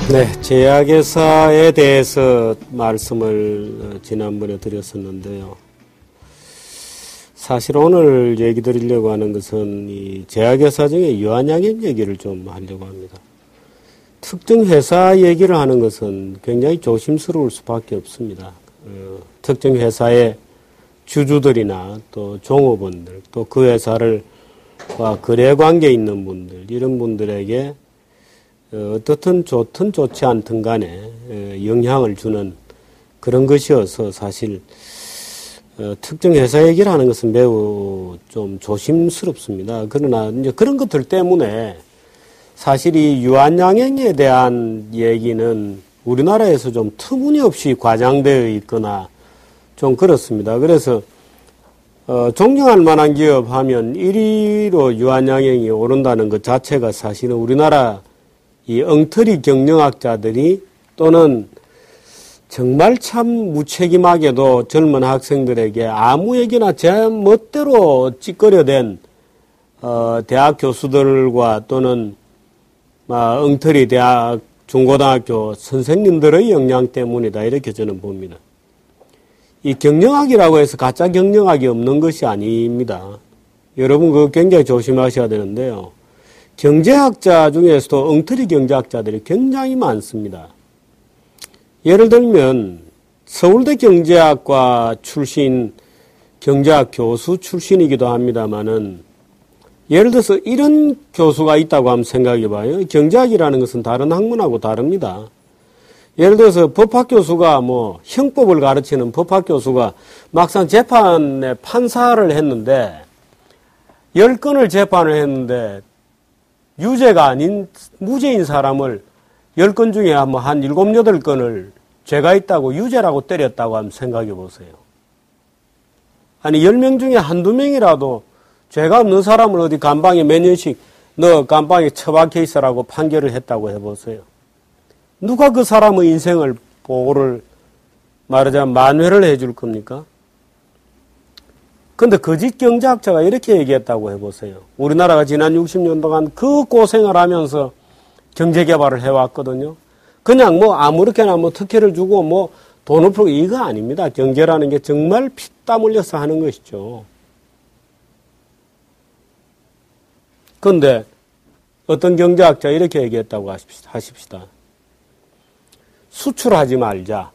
네, 제약회사에 대해서 말씀을 지난번에 드렸었는데요. 사실 오늘 얘기 드리려고 하는 것은 이 제약회사 중에 유한양행 얘기를 좀 하려고 합니다. 특정 회사 얘기를 하는 것은 굉장히 조심스러울 수밖에 없습니다. 특정 회사의 주주들이나 또 종업원들, 또 그 회사를 거래 관계에 있는 분들, 이런 분들에게 어떻든 좋든 좋지 않든 간에 영향을 주는 그런 것이어서 사실 특정 회사 얘기를 하는 것은 매우 좀 조심스럽습니다. 그러나 이제 그런 것들 때문에 사실 이 유한양행에 대한 얘기는 우리나라에서 좀 터무니없이 과장되어 있거나 좀 그렇습니다. 그래서 존경할 만한 기업 하면 1위로 유한양행이 오른다는 것 자체가 사실은 우리나라 이 엉터리 경영학자들이 또는 정말 참 무책임하게도 젊은 학생들에게 아무 얘기나 제 멋대로 찌꺼려댄 대학 교수들과 또는 엉터리 대학 중고등학교 선생님들의 영향 때문이다, 이렇게 저는 봅니다. 이 경영학이라고 해서 가짜 경영학이 없는 것이 아닙니다. 여러분 그거 굉장히 조심하셔야 되는데요. 경제학자 중에서도 엉터리 경제학자들이 굉장히 많습니다. 예를 들면 서울대 경제학과 출신 경제학 교수 출신이기도 합니다만은 예를 들어서 이런 교수가 있다고 한번 생각해 봐요. 경제학이라는 것은 다른 학문하고 다릅니다. 예를 들어서 법학 교수가 형법을 가르치는 법학 교수가 막상 재판에 판사를 했는데 10건을 재판을 했는데 유죄가 아닌 무죄인 사람을 10건 중에 한 7, 8건을 죄가 있다고 유죄라고 때렸다고 한번 생각해 보세요. 아니 10명 중에 한두 명이라도 죄가 없는 사람을 어디 감방에 몇 년씩 너 감방에 처박혀 있으라고 판결을 했다고 해보세요. 누가 그 사람의 인생을 보호를 말하자면 만회를 해줄 겁니까? 근데 거짓 경제학자가 이렇게 얘기했다고 해보세요. 우리나라가 지난 60년 동안 그 고생을 하면서 경제개발을 해왔거든요. 그냥 아무렇게나 특혜를 주고 돈을 풀고 이거 아닙니다. 경제라는 게 정말 피땀 흘려서 하는 것이죠. 근데 어떤 경제학자 이렇게 얘기했다고 하십시다. 수출하지 말자.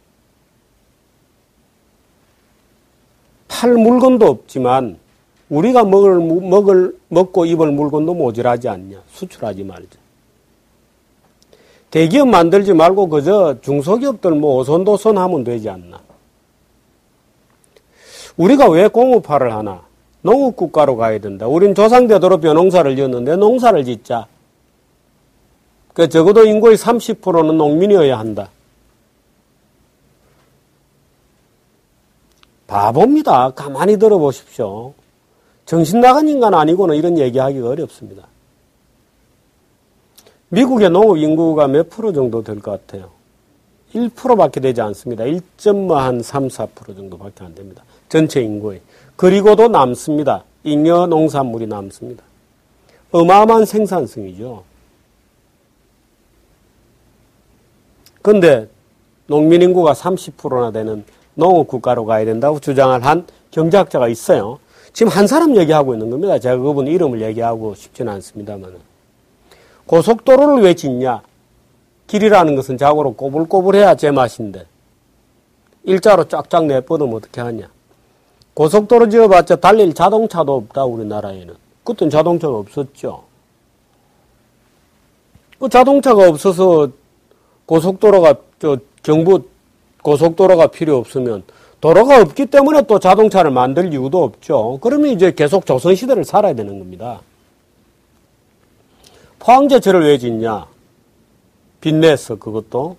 팔 물건도 없지만 우리가 먹고 입을 물건도 모자라지 않냐. 수출하지 말자. 대기업 만들지 말고 그저 중소기업들 오손도손 하면 되지 않나. 우리가 왜 공업화를 하나? 농업국가로 가야 된다. 우린 조상대대로 벼농사를 지었는데 농사를 짓자. 적어도 인구의 30%는 농민이어야 한다. 바보입니다. 가만히 들어보십시오. 정신 나간 인간 아니고는 이런 얘기하기가 어렵습니다. 미국의 농업 인구가 몇 프로 정도 될 것 같아요? 1%밖에 되지 않습니다. 1.3, 4% 정도밖에 안 됩니다. 전체 인구의. 그리고도 남습니다. 잉여 농산물이 남습니다. 어마어마한 생산성이죠. 그런데 농민 인구가 30%나 되는 농업국가로 가야 된다고 주장을 한 경제학자가 있어요. 지금 한 사람 얘기하고 있는 겁니다. 제가 그분 이름을 얘기하고 싶지는 않습니다만. 고속도로를 왜 짓냐? 길이라는 것은 자고로 꼬불꼬불해야 제맛인데 일자로 쫙쫙 내뻗으면 어떻게 하냐? 고속도로 지어봤자 달릴 자동차도 없다, 우리나라에는. 그땐 자동차가 없었죠. 그 자동차가 없어서 고속도로가, 경부 고속도로가 필요 없으면 도로가 없기 때문에 또 자동차를 만들 이유도 없죠. 그러면 이제 계속 조선시대를 살아야 되는 겁니다. 포항제철을 왜 짓냐? 빚내서 그것도.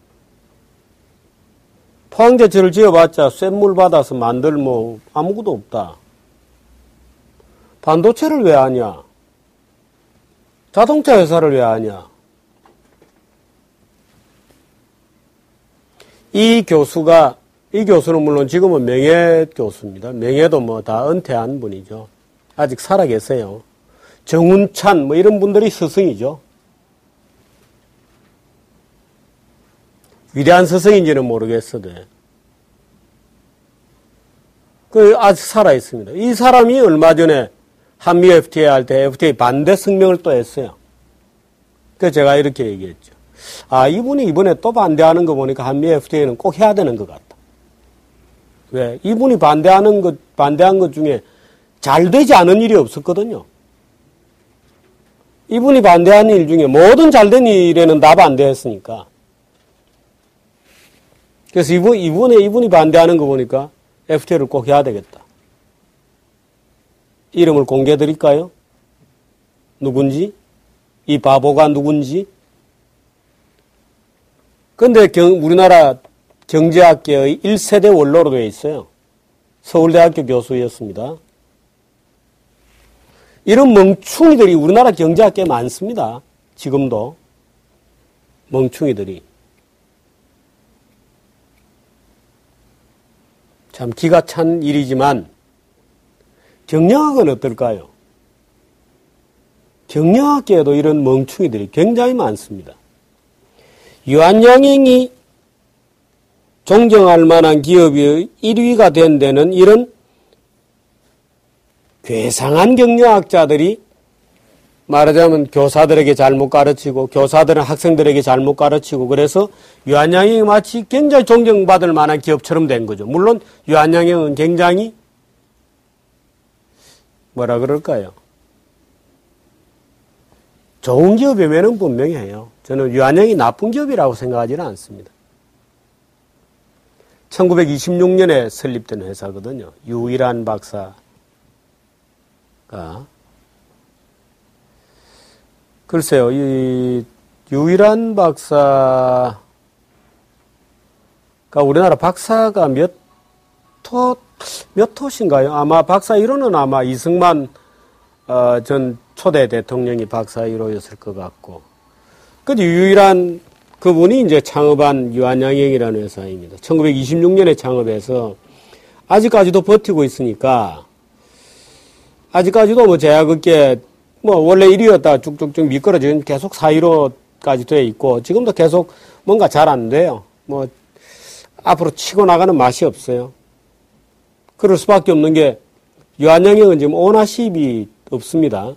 포항제철을 지어봤자 쇳물 받아서 만들 아무것도 없다. 반도체를 왜 하냐? 자동차 회사를 왜 하냐? 이 교수는 물론 지금은 명예교수입니다. 명예도 다 은퇴한 분이죠. 아직 살아 계세요. 정운찬 이런 분들이 스승이죠. 위대한 스승인지는 모르겠어도 그 아직 살아 있습니다. 이 사람이 얼마 전에 한미 FTA 할 때 FTA 반대 성명을 또 했어요. 그래서 제가 이렇게 얘기했죠. 아, 이분이 이번에 또 반대하는 거 보니까 한미 FTA는 꼭 해야 되는 것 같다. 왜? 이분이 반대한 것 중에 잘 되지 않은 일이 없었거든요. 이분이 반대한 일 중에 모든 잘된 일에는 다 반대했으니까. 그래서 이분이 반대하는 거 보니까 FTA를 꼭 해야 되겠다. 이름을 공개해 드릴까요? 누군지? 이 바보가 누군지? 근데 우리나라 경제학계의 1세대 원로로 되어 있어요. 서울대학교 교수였습니다. 이런 멍충이들이 우리나라 경제학계에 많습니다. 지금도. 멍충이들이. 참 기가 찬 일이지만 경영학은 어떨까요? 경영학계에도 이런 멍충이들이 굉장히 많습니다. 유한양행이 존경할 만한 기업의 1위가 된 데는 이런 괴상한 경영학자들이 말하자면 교사들에게 잘못 가르치고 교사들은 학생들에게 잘못 가르치고 그래서 유한양행이 마치 굉장히 존경받을 만한 기업처럼 된 거죠. 물론 유한양행은 굉장히 뭐라 그럴까요? 좋은 기업이면은 분명히 해요. 저는 유한양이 나쁜 기업이라고 생각하지는 않습니다. 1926년에 설립된 회사거든요. 유일한 박사가. 글쎄요, 이 유일한 박사가 우리나라 박사가 몇 호신가요? 아마 박사 1호는 아마 이승만 전 초대 대통령이 박사 1호였을 것 같고. 그 유일한 그분이 이제 창업한 유한양행이라는 회사입니다. 1926년에 창업해서 아직까지도 버티고 있으니까 아직까지도 뭐 제약업계 뭐 원래 1위였다가 쭉쭉쭉 미끄러지는 계속 4위로까지 돼 있고 지금도 계속 뭔가 잘 안 돼요. 뭐 앞으로 치고 나가는 맛이 없어요. 그럴 수밖에 없는 게 유한양행은 지금 오너십이 없습니다.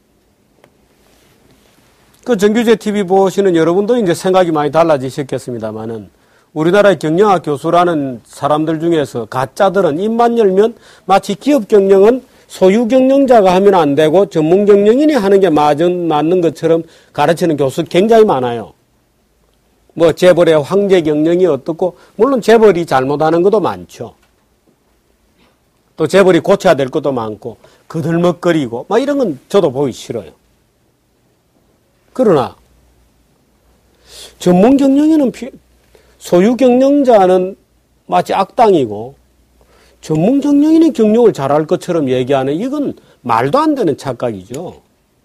그 정규제 TV 보시는 여러분도 이제 생각이 많이 달라지셨겠습니다만은 우리나라의 경영학 교수라는 사람들 중에서 가짜들은 입만 열면 마치 기업 경영은 소유 경영자가 하면 안 되고 전문 경영인이 하는 게 맞는 것처럼 가르치는 교수 굉장히 많아요. 뭐 재벌의 황제 경영이 어떻고 물론 재벌이 잘못하는 것도 많죠. 또 재벌이 고쳐야 될 것도 많고 그들먹거리고 막 이런 건 저도 보기 싫어요. 그러나 전문 경영에는 소유 경영자는 마치 악당이고 전문 경영인이 경영을 잘할 것처럼 얘기하는 이건 말도 안 되는 착각이죠.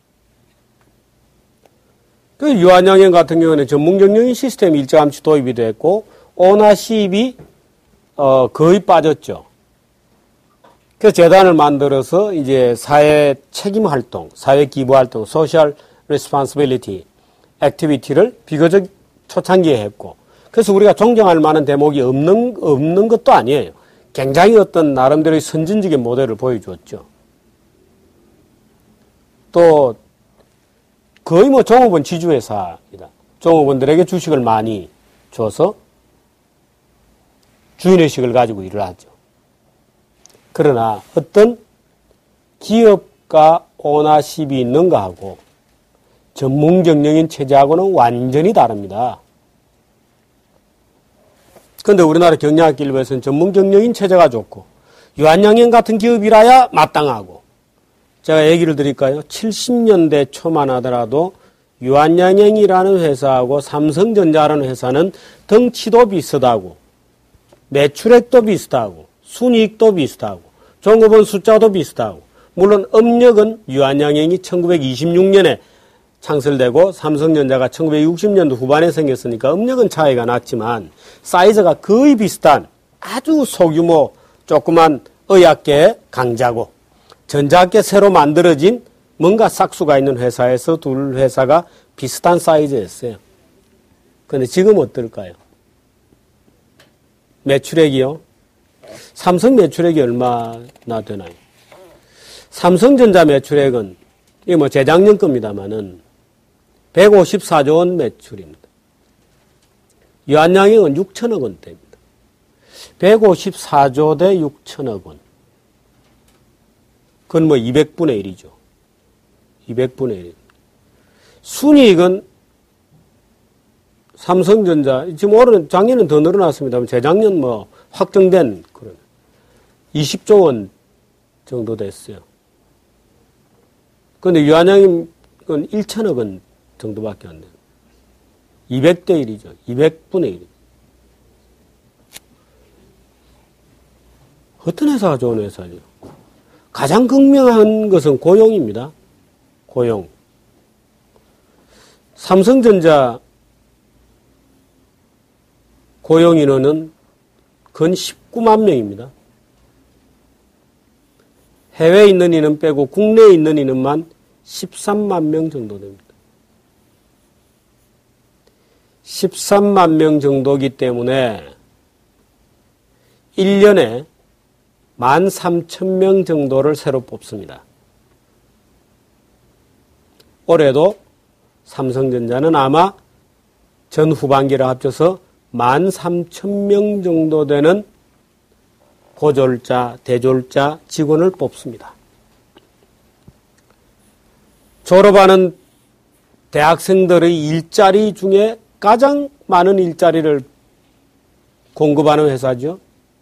그 유한양행 같은 경우는 전문 경영인 시스템이 일찌감치 도입이 됐고 오너십이 거의 빠졌죠. 그래서 재단을 만들어서 이제 사회 책임 활동, 사회 기부 활동, 소셜 responsibility 액티비티를 비교적 초창기에 했고 그래서 우리가 존경할 만한 대목이 없는 것도 아니에요. 굉장히 어떤 나름대로의 선진적인 모델을 보여줬죠. 또 거의 뭐 종업원 지주회사입니다. 종업원들에게 주식을 많이 줘서 주인의식을 가지고 일을 하죠. 그러나 어떤 기업가 오너십이 있는가 하고 전문 경영인 체제하고는 완전히 다릅니다. 그런데 우리나라 경영학 일부에서는 전문 경영인 체제가 좋고 유한양행 같은 기업이라야 마땅하고 제가 얘기를 드릴까요? 70년대 초만 하더라도 유한양행이라는 회사하고 삼성전자라는 회사는 덩치도 비슷하고 매출액도 비슷하고 순이익도 비슷하고 종업원 숫자도 비슷하고 물론 업력은 유한양행이 1926년에 창설되고 삼성전자가 1960년도 후반에 생겼으니까 업력은 차이가 났지만 사이즈가 거의 비슷한 아주 소규모 조그만 의학계 강자고 전자학계 새로 만들어진 뭔가 싹수가 있는 회사에서 둘 회사가 비슷한 사이즈였어요. 그런데 지금 어떨까요? 매출액이요. 삼성 매출액이 얼마나 되나요? 삼성전자 매출액은, 이게 뭐 재작년 겁니다만은 154조 원 매출입니다. 유한양행은 6천억 원대입니다. 154조 대 6천억 원. 그건 뭐 200분의 1이죠. 200분의 1. 순이익은 삼성전자, 지금 올해는, 작년은 더 늘어났습니다만 재작년 뭐 확정된 그런 20조 원 정도 됐어요. 그런데 유한양행은 1천억 원 정도밖에 안 돼요. 200대 1이죠. 200분의 1. 어떤 회사가 좋은 회사죠? 가장 극명한 것은 고용입니다. 고용. 삼성전자 고용 인원은 근 19만 명입니다. 해외에 있는 인원 빼고 국내에 있는 인원만 13만 명 정도 됩니다. 13만 명 정도이기 때문에 1년에 13,000명 정도를 새로 뽑습니다. 올해도 삼성전자는 아마 전 후반기를 합쳐서 13,000명 정도 되는 고졸자, 대졸자 직원을 뽑습니다. 졸업하는 대학생들의 일자리 중에 가장 많은 일자리를 공급하는 회사죠.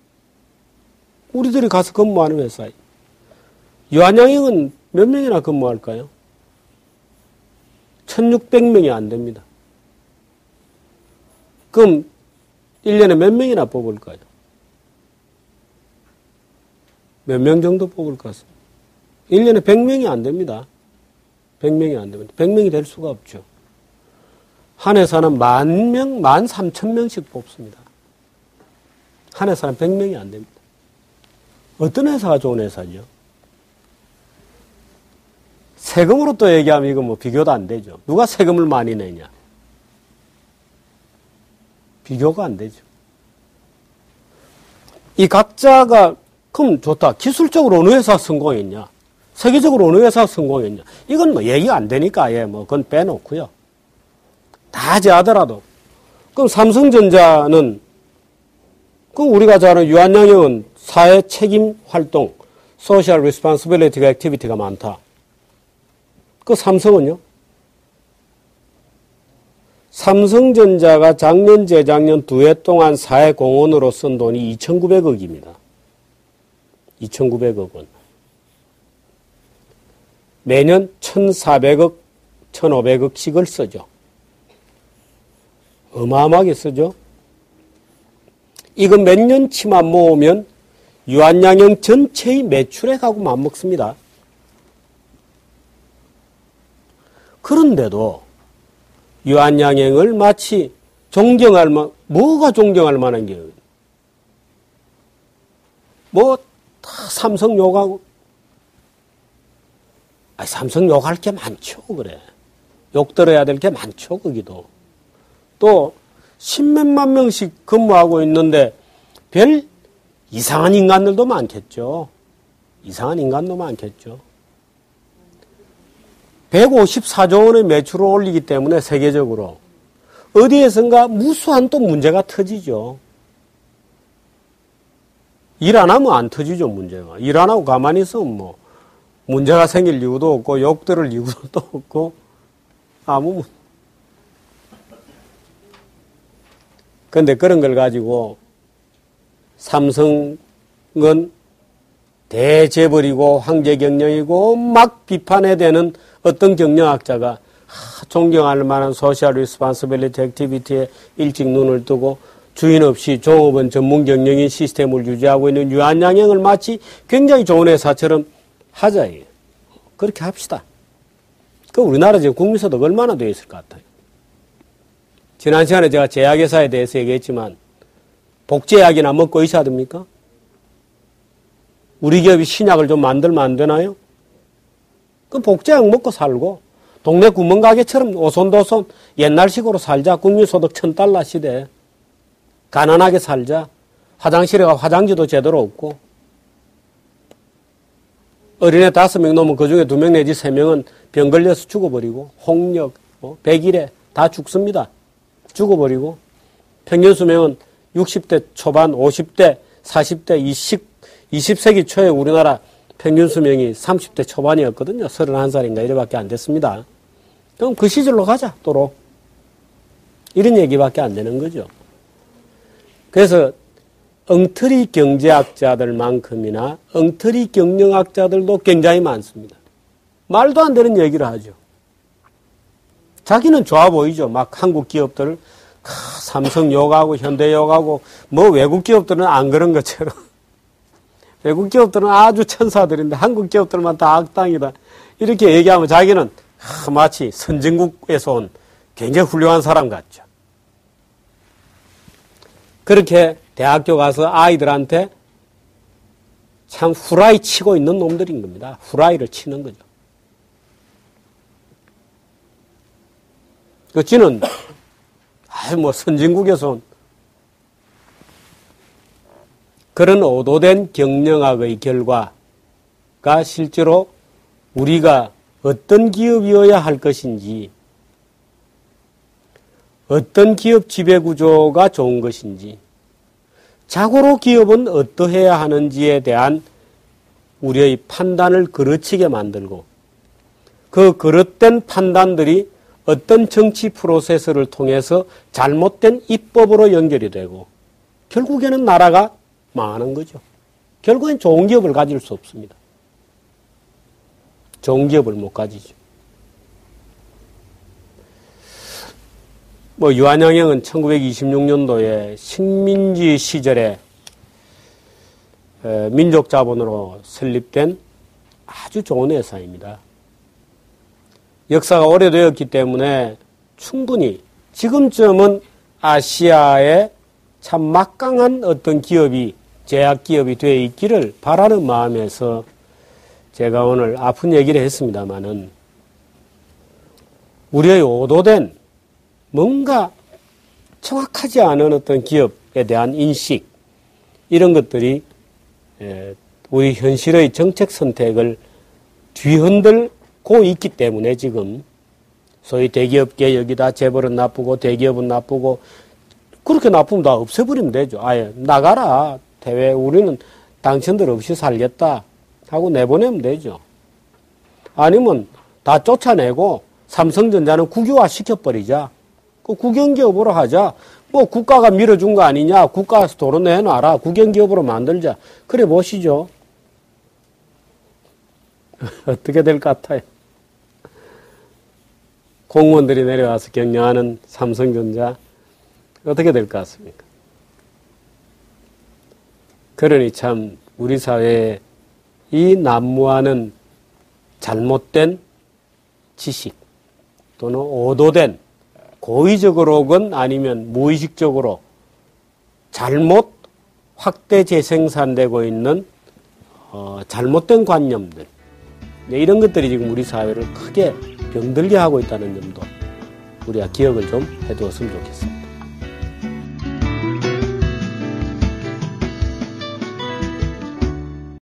우리들이 가서 근무하는 회사예요. 유한양행은 몇 명이나 근무할까요? 1,600명이 안 됩니다. 그럼 1년에 몇 명이나 뽑을까요? 몇 명 정도 뽑을 것 같습니다. 1년에 100명이 안 됩니다. 100명이 안 됩니다. 100명이 될 수가 없죠. 한 회사는 10,000명, 13,000명씩 뽑습니다. 한 회사는 100명이 안 됩니다. 어떤 회사가 좋은 회사죠? 세금으로 또 얘기하면 이거 뭐 비교도 안 되죠. 누가 세금을 많이 내냐? 비교가 안 되죠. 이 각자가 그럼 좋다. 기술적으로 어느 회사가 성공했냐? 세계적으로 어느 회사가 성공했냐? 이건 뭐 얘기가 안 되니까 아예 뭐 그건 빼놓고요. 다 제하더라도. 그럼 삼성전자는 그럼 우리가 잘 아는 유한양행은 사회 책임 활동, Social Responsibility Activity가 많다. 그 삼성은요? 삼성전자가 작년, 재작년 두 해 동안 사회 공헌으로 쓴 돈이 2,900억입니다. 2,900억 원. 매년 1,400억, 1,500억씩을 쓰죠. 어마어마하게 쓰죠. 이거 몇 년치만 모으면 유한양행 전체의 매출액하고 맞먹습니다. 그런데도 유한양행을 마치 존경할 만, 뭐가 존경할 만한 게요? 뭐, 다 삼성 욕하고, 아니, 삼성 욕할 게 많죠, 그래. 욕 들어야 될 게 많죠, 거기도. 또, 10몇만 명씩 근무하고 있는데, 별 이상한 인간들도 많겠죠. 이상한 인간도 많겠죠. 154조 원의 매출을 올리기 때문에 세계적으로 어디에선가 무수한 또 문제가 터지죠. 일 안 하면 안 터지죠, 문제가. 일 안 하고 가만히 있으면 뭐 문제가 생길 이유도 없고 욕 들을 이유도 또 없고 아무 그런데 그런 걸 가지고 삼성은 대재벌이고 황제경영이고 막 비판에 대는 어떤 경영학자가 존경할 만한 소셜 리스폰시빌리티 액티비티에 일찍 눈을 뜨고 주인 없이 종업원 전문 경영인 시스템을 유지하고 있는 유한양행을 마치 굉장히 좋은 회사처럼 하자예요. 그렇게 합시다. 그 우리나라 지금 국민소득 얼마나 되어 있을 것 같아요. 지난 시간에 제가 제약회사에 대해서 얘기했지만 복제약이나 먹고 있어야 됩니까? 우리 기업이 신약을 좀 만들면 안 되나요? 그럼 복제약 먹고 살고 동네 구멍가게처럼 오손도손 옛날식으로 살자. 국민소득 $1,000 시대. 가난하게 살자. 화장실에 가 화장지도 제대로 없고, 어린애 5명 넘으면 그 중에 2명 내지 3명은 병 걸려서 죽어버리고, 홍역, 백일에 다 죽습니다. 죽어버리고, 평균 수명은 60대 초반, 50대, 40대, 20세기 초에 우리나라 평균 수명이 30대 초반이었거든요. 31살인가 이래밖에 안 됐습니다. 그럼 그 시절로 가자, 또로. 이런 얘기밖에 안 되는 거죠. 그래서 엉터리 경제학자들만큼이나 엉터리 경영학자들도 굉장히 많습니다. 말도 안 되는 얘기를 하죠. 자기는 좋아 보이죠. 막 한국 기업들, 삼성 욕하고 현대 욕하고, 뭐 외국 기업들은 안 그런 것처럼. 외국 기업들은 아주 천사들인데 한국 기업들만 다 악당이다. 이렇게 얘기하면 자기는 마치 선진국에서 온 굉장히 훌륭한 사람 같죠. 그렇게 대학교 가서 아이들한테 참 후라이 치고 있는 놈들인 겁니다. 후라이를 치는 거죠. 그 지는 뭐 선진국에서 온 그런 오도된 경영학의 결과가 실제로 우리가 어떤 기업이어야 할 것인지, 어떤 기업 지배구조가 좋은 것인지, 자고로 기업은 어떠해야 하는지에 대한 우리의 판단을 그르치게 만들고, 그 그릇된 판단들이 어떤 정치 프로세스를 통해서 잘못된 입법으로 연결이 되고, 결국에는 나라가 망하는 거죠. 결국엔 좋은 기업을 가질 수 없습니다. 좋은 기업을 못 가지죠. 뭐 유한양행은 1926년도에 식민지 시절에 민족자본으로 설립된 아주 좋은 회사입니다. 역사가 오래되었기 때문에 충분히 지금쯤은 아시아에 참 막강한 어떤 기업이, 제약기업이 되어 있기를 바라는 마음에서 제가 오늘 아픈 얘기를 했습니다마는, 우리의 오도된 뭔가 정확하지 않은 어떤 기업에 대한 인식, 이런 것들이 우리 현실의 정책 선택을 뒤흔들고 있기 때문에 지금 소위 대기업계 여기다 재벌은 나쁘고 대기업은 나쁘고, 그렇게 나쁘면 다 없애버리면 되죠. 아예 나가라. 대회 우리는 당신들 없이 살겠다 하고 내보내면 되죠. 아니면 다 쫓아내고 삼성전자는 국유화 시켜버리자. 그 국영기업으로 하자. 뭐 국가가 밀어준 거 아니냐. 국가에서 돈을 내놔라. 국영기업으로 만들자. 그래 보시죠. 어떻게 될 것 같아요? 공무원들이 내려와서 격려하는 삼성전자 어떻게 될 것 같습니까? 그러니 참 우리 사회에 이 난무하는 잘못된 지식 또는 오도된, 고의적으로건 아니면 무의식적으로 잘못 확대 재생산되고 있는 잘못된 관념들, 이런 것들이 지금 우리 사회를 크게 병들게 하고 있다는 점도 우리가 기억을 좀 해두었으면 좋겠습니다.